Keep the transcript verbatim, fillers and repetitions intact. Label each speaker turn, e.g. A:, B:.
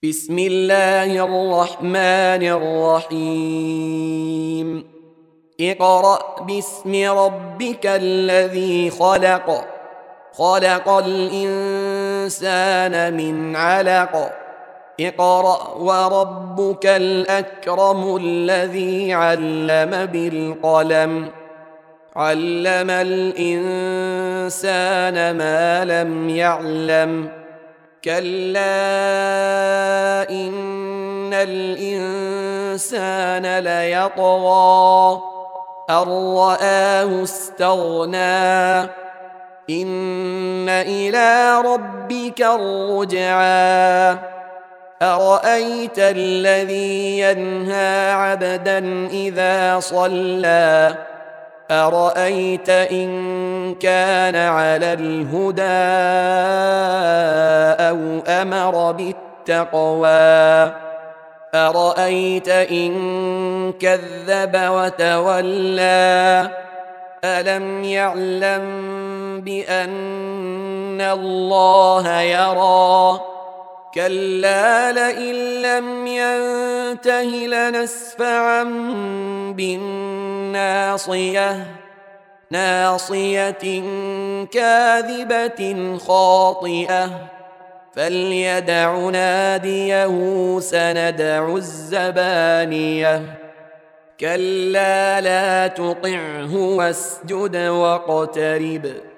A: بسم الله الرحمن الرحيم اقرأ باسم ربك الذي خلق خلق الإنسان من علق اقرأ وربك الأكرم الذي علم بالقلم علم الإنسان ما لم يعلم كلا إن الإنسان ليطغى أن رآه استغنى إن إلى ربك الرجعى أرأيت الذي ينهى عبدا إذا صلى أرأيت إن كان على الهدى أو أمر بالتقوى أرأيت إن كذب وتولى ألم يعلم بأن الله يرى كلا لئن لم ينته لنسفعا بالناصية ناصية كاذبة خاطئة فليدع ناديه سندع الزبانية كلا لا تطعه واسجد واقترب